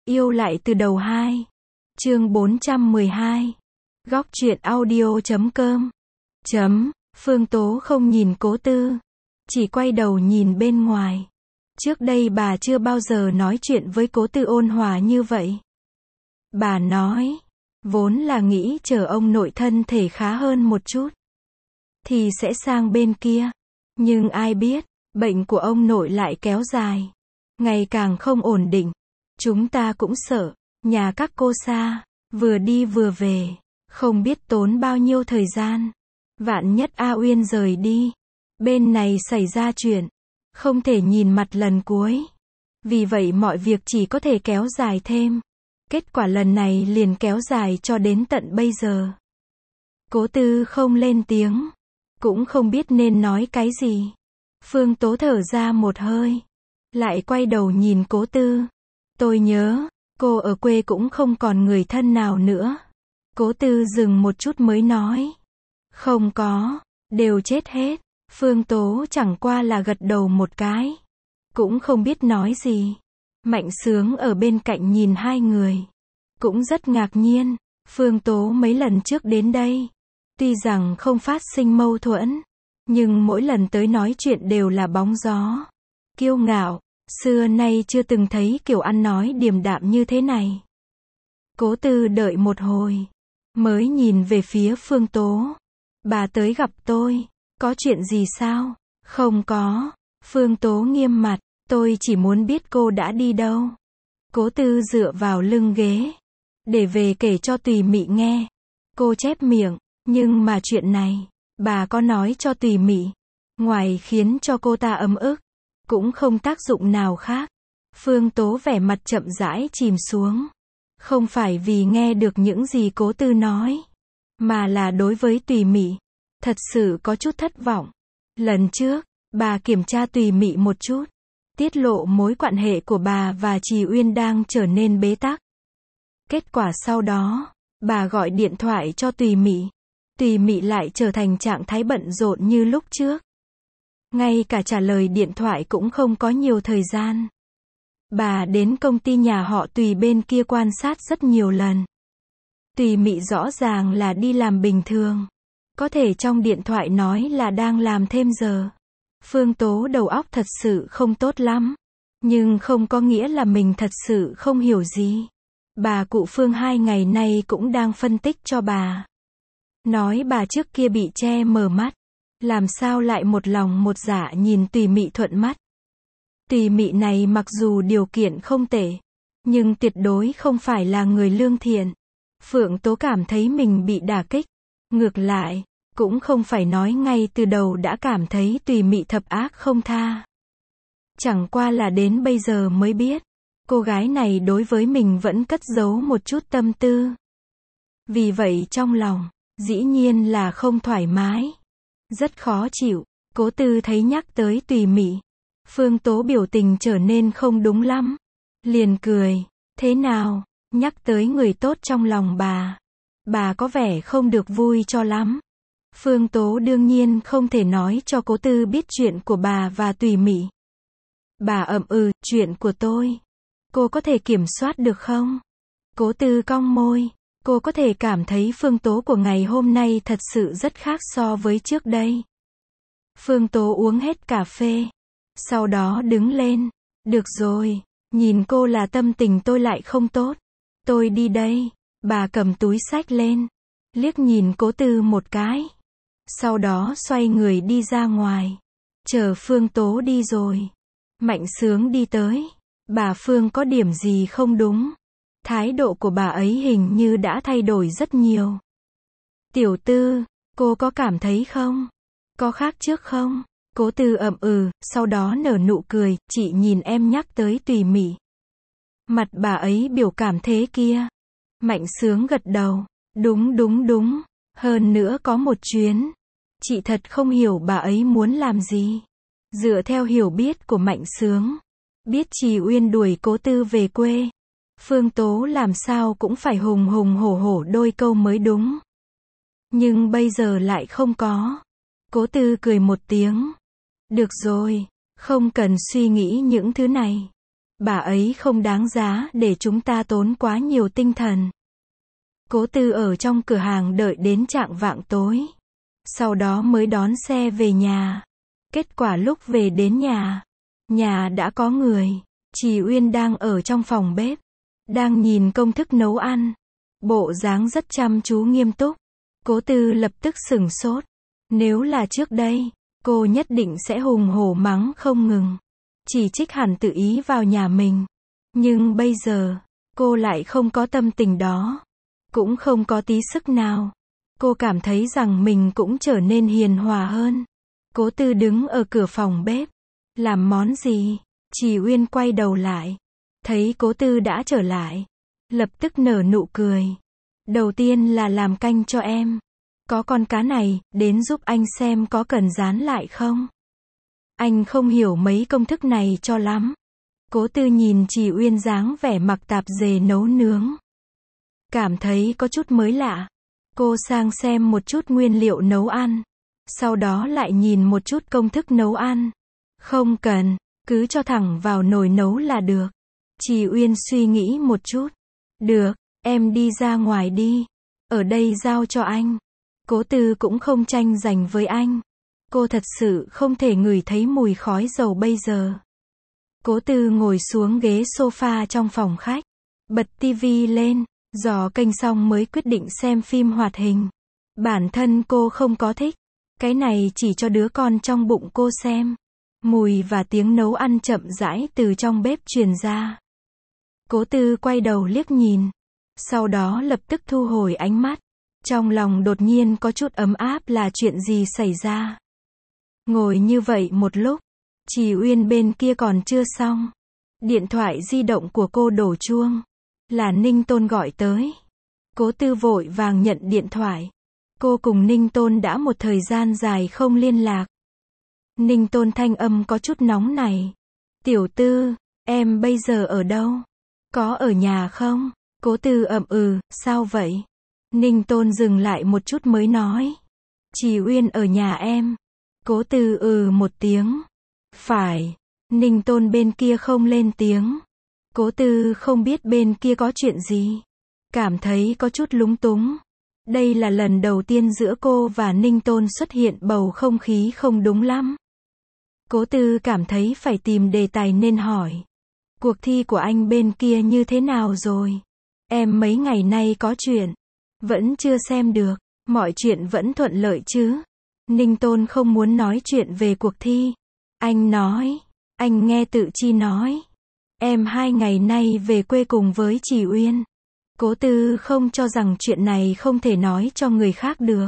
Yêu lại từ đầu 2. Chương 412. Góc truyện audio.com. Phương Tố không nhìn Cố Tư, chỉ quay đầu nhìn bên ngoài. Trước đây bà chưa bao giờ nói chuyện với Cố Tư ôn hòa như vậy. Bà nói, vốn là nghĩ chờ ông nội thân thể khá hơn một chút, thì sẽ sang bên kia. Nhưng ai biết, bệnh của ông nội lại kéo dài, ngày càng không ổn định. Chúng ta cũng sợ, nhà các cô xa, vừa đi vừa về, không biết tốn bao nhiêu thời gian. Vạn nhất A Uyên rời đi, bên này xảy ra chuyện, không thể nhìn mặt lần cuối. Vì vậy mọi việc chỉ có thể kéo dài thêm. Kết quả lần này liền kéo dài cho đến tận bây giờ. Cố Tư không lên tiếng, cũng không biết nên nói cái gì. Phương Tố thở ra một hơi, lại quay đầu nhìn Cố Tư. Tôi nhớ, cô ở quê cũng không còn người thân nào nữa. Cố Tư dừng một chút mới nói. Không có, đều chết hết. Phương Tố chẳng qua là gật đầu một cái, cũng không biết nói gì. Mạnh Sướng ở bên cạnh nhìn hai người, cũng rất ngạc nhiên. Phương Tố mấy lần trước đến đây, tuy rằng không phát sinh mâu thuẫn, nhưng mỗi lần tới nói chuyện đều là bóng gió, kiêu ngạo. Xưa nay chưa từng thấy kiểu ăn nói điềm đạm như thế này. Cố Tư đợi một hồi, mới nhìn về phía Phương Tố. Bà tới gặp tôi, có chuyện gì sao? Không có. Phương Tố nghiêm mặt, tôi chỉ muốn biết cô đã đi đâu. Cố Tư dựa vào lưng ghế, để về kể cho Tùy Mị nghe. Cô chép miệng, nhưng mà chuyện này, bà có nói cho Tùy Mị, ngoài khiến cho cô ta ấm ức, cũng không tác dụng nào khác. Phương Tố vẻ mặt chậm rãi chìm xuống. Không phải vì nghe được những gì Cố Tư nói, mà là đối với Tùy Mị, thật sự có chút thất vọng. Lần trước, bà kiểm tra Tùy Mị một chút, tiết lộ mối quan hệ của bà và Trì Uyên đang trở nên bế tắc. Kết quả sau đó, bà gọi điện thoại cho Tùy Mị. Tùy Mị lại trở thành trạng thái bận rộn như lúc trước. Ngay cả trả lời điện thoại cũng không có nhiều thời gian. Bà đến công ty nhà họ Tùy bên kia quan sát rất nhiều lần. Tùy Mị rõ ràng là đi làm bình thường, có thể trong điện thoại nói là đang làm thêm giờ. Phương Tố đầu óc thật sự không tốt lắm, nhưng không có nghĩa là mình thật sự không hiểu gì. Bà cụ Phương 2 ngày nay cũng đang phân tích cho bà. Nói bà trước kia bị che mờ mắt, làm sao lại một lòng một dạ nhìn Tùy Mị thuận mắt. Tùy Mị này mặc dù điều kiện không tệ, nhưng tuyệt đối không phải là người lương thiện. Phương Tố cảm thấy mình bị đả kích. Ngược lại, cũng không phải nói ngay từ đầu đã cảm thấy Tùy Mị thập ác không tha. Chẳng qua là đến bây giờ mới biết, cô gái này đối với mình vẫn cất giấu một chút tâm tư. Vì vậy trong lòng, dĩ nhiên là không thoải mái, rất khó chịu. Cố Tư thấy nhắc tới Tùy Mị, Phương Tố biểu tình trở nên không đúng lắm, liền cười. Thế nào, nhắc tới người tốt trong lòng bà có vẻ không được vui cho lắm. Phương Tố đương nhiên không thể nói cho Cố Tư biết chuyện của bà và Tùy Mị. Bà chuyện của tôi, cô có thể kiểm soát được không? Cố Tư cong môi, cô có thể cảm thấy Phương Tố của ngày hôm nay thật sự rất khác so với trước đây. Phương Tố uống hết cà phê, sau đó đứng lên. Được rồi, nhìn cô là tâm tình tôi lại không tốt. Tôi đi đây. Bà cầm túi xách lên, liếc nhìn Cố Tư một cái, sau đó xoay người đi ra ngoài. Chờ Phương Tố đi rồi, Mạnh Sướng đi tới. Bà Phương có điểm gì không đúng? Thái độ của bà ấy hình như đã thay đổi rất nhiều. Tiểu Tư, cô có cảm thấy không? Có khác trước không? Cố Tư sau đó nở nụ cười. Chị nhìn em nhắc tới Tùy Mị, mặt bà ấy biểu cảm thế kia. Mạnh Sướng gật đầu. Đúng. Hơn nữa có một chuyến, chị thật không hiểu bà ấy muốn làm gì. Dựa theo hiểu biết của Mạnh Sướng, biết Trì Uyên đuổi Cố Tư về quê, Phương Tố làm sao cũng phải hùng hổ đôi câu mới đúng. Nhưng bây giờ lại không có. Cố Tư cười một tiếng. Được rồi, không cần suy nghĩ những thứ này. Bà ấy không đáng giá để chúng ta tốn quá nhiều tinh thần. Cố Tư ở trong cửa hàng đợi đến chạng vạng tối. Sau đó mới đón xe về nhà. Kết quả lúc về đến nhà đã có người. Trì Uyên đang ở trong phòng bếp, đang nhìn công thức nấu ăn. Bộ dáng rất chăm chú nghiêm túc. Cố Tư lập tức sửng sốt. Nếu là trước đây, cô nhất định sẽ hùng hổ mắng không ngừng. Chỉ trích hẳn tự ý vào nhà mình. Nhưng bây giờ, cô lại không có tâm tình đó. Cũng không có tí sức nào. Cô cảm thấy rằng mình cũng trở nên hiền hòa hơn. Cố Tư đứng ở cửa phòng bếp. Làm món gì? Trì Uyên quay đầu lại. Thấy Cố Tư đã trở lại. Lập tức nở nụ cười. Đầu tiên là làm canh cho em. Có con cá này, đến giúp anh xem có cần rán lại không? Anh không hiểu mấy công thức này cho lắm. Cố Tư nhìn Trì Uyên dáng vẻ mặc tạp dề nấu nướng. Cảm thấy có chút mới lạ. Cô sang xem một chút nguyên liệu nấu ăn. Sau đó lại nhìn một chút công thức nấu ăn. Không cần, cứ cho thẳng vào nồi nấu là được. Trì Uyên suy nghĩ một chút. Được, em đi ra ngoài đi. Ở đây giao cho anh. Cố Tư cũng không tranh giành với anh. Cô thật sự không thể ngửi thấy mùi khói dầu bây giờ. Cố Tư ngồi xuống ghế sofa trong phòng khách. Bật tivi lên. Dò kênh xong mới quyết định xem phim hoạt hình. Bản thân cô không có thích. Cái này chỉ cho đứa con trong bụng cô xem. Mùi và tiếng nấu ăn chậm rãi từ trong bếp truyền ra. Cố Tư quay đầu liếc nhìn. Sau đó lập tức thu hồi ánh mắt. Trong lòng đột nhiên có chút ấm áp là chuyện gì xảy ra. Ngồi như vậy một lúc. Trì Uyên bên kia còn chưa xong. Điện thoại di động của cô đổ chuông. Là Ninh Tôn gọi tới. Cố Tư vội vàng nhận điện thoại. Cô cùng Ninh Tôn đã một thời gian dài không liên lạc. Ninh Tôn thanh âm có chút nóng này. Tiểu Tư, em bây giờ ở đâu? Có ở nhà không? Cố Tư ậm sao vậy? Ninh Tôn dừng lại một chút mới nói. Trì Uyên ở nhà em. Cố Tư một tiếng. Phải. Ninh Tôn bên kia không lên tiếng. Cố Tư không biết bên kia có chuyện gì. Cảm thấy có chút lúng túng. Đây là lần đầu tiên giữa cô và Ninh Tôn xuất hiện bầu không khí không đúng lắm. Cố Tư cảm thấy phải tìm đề tài nên hỏi. Cuộc thi của anh bên kia như thế nào rồi? Em mấy ngày nay có chuyện. Vẫn chưa xem được. Mọi chuyện vẫn thuận lợi chứ? Ninh Tôn không muốn nói chuyện về cuộc thi. Anh nói. Anh nghe Tự Chi nói. Em 2 ngày nay về quê cùng với Trì Uyên. Cố Tư không cho rằng chuyện này không thể nói cho người khác được.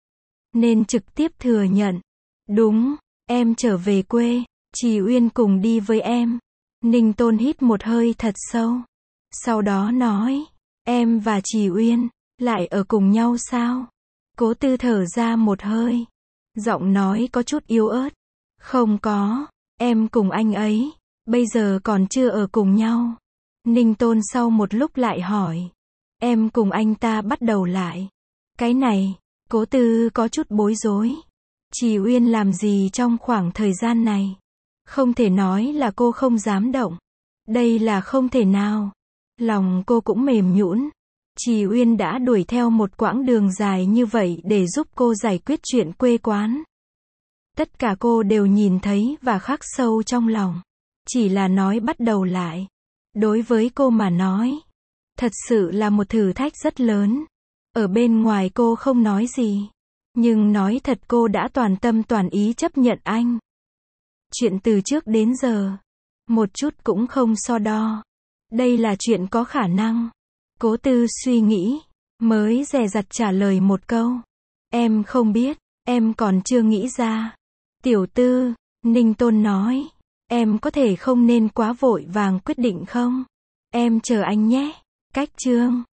Nên trực tiếp thừa nhận. Đúng, em trở về quê. Trì Uyên cùng đi với em. Ninh Tôn hít một hơi thật sâu. Sau đó nói. Em và Trì Uyên lại ở cùng nhau sao? Cố Tư thở ra một hơi. Giọng nói có chút yếu ớt. Không có, em cùng anh ấy. Bây giờ còn chưa ở cùng nhau. Ninh Tôn sau một lúc lại hỏi. Em cùng anh ta bắt đầu lại. Cái này, Cố Tư có chút bối rối. Trì Uyên làm gì trong khoảng thời gian này? Không thể nói là cô không dám động. Đây là không thể nào. Lòng cô cũng mềm nhũn. Trì Uyên đã đuổi theo một quãng đường dài như vậy để giúp cô giải quyết chuyện quê quán. Tất cả cô đều nhìn thấy và khắc sâu trong lòng. Chỉ là nói bắt đầu lại. Đối với cô mà nói, thật sự là một thử thách rất lớn. Ở bên ngoài cô không nói gì. Nhưng nói thật cô đã toàn tâm toàn ý chấp nhận anh. Chuyện từ trước đến giờ. Một chút cũng không so đo. Đây là chuyện có khả năng. Cố Tư suy nghĩ. Mới dè dặt trả lời một câu. Em không biết. Em còn chưa nghĩ ra. Tiểu Tư, Ninh Tôn nói. Em có thể không nên quá vội vàng quyết định không? Em chờ anh nhé. Cách chương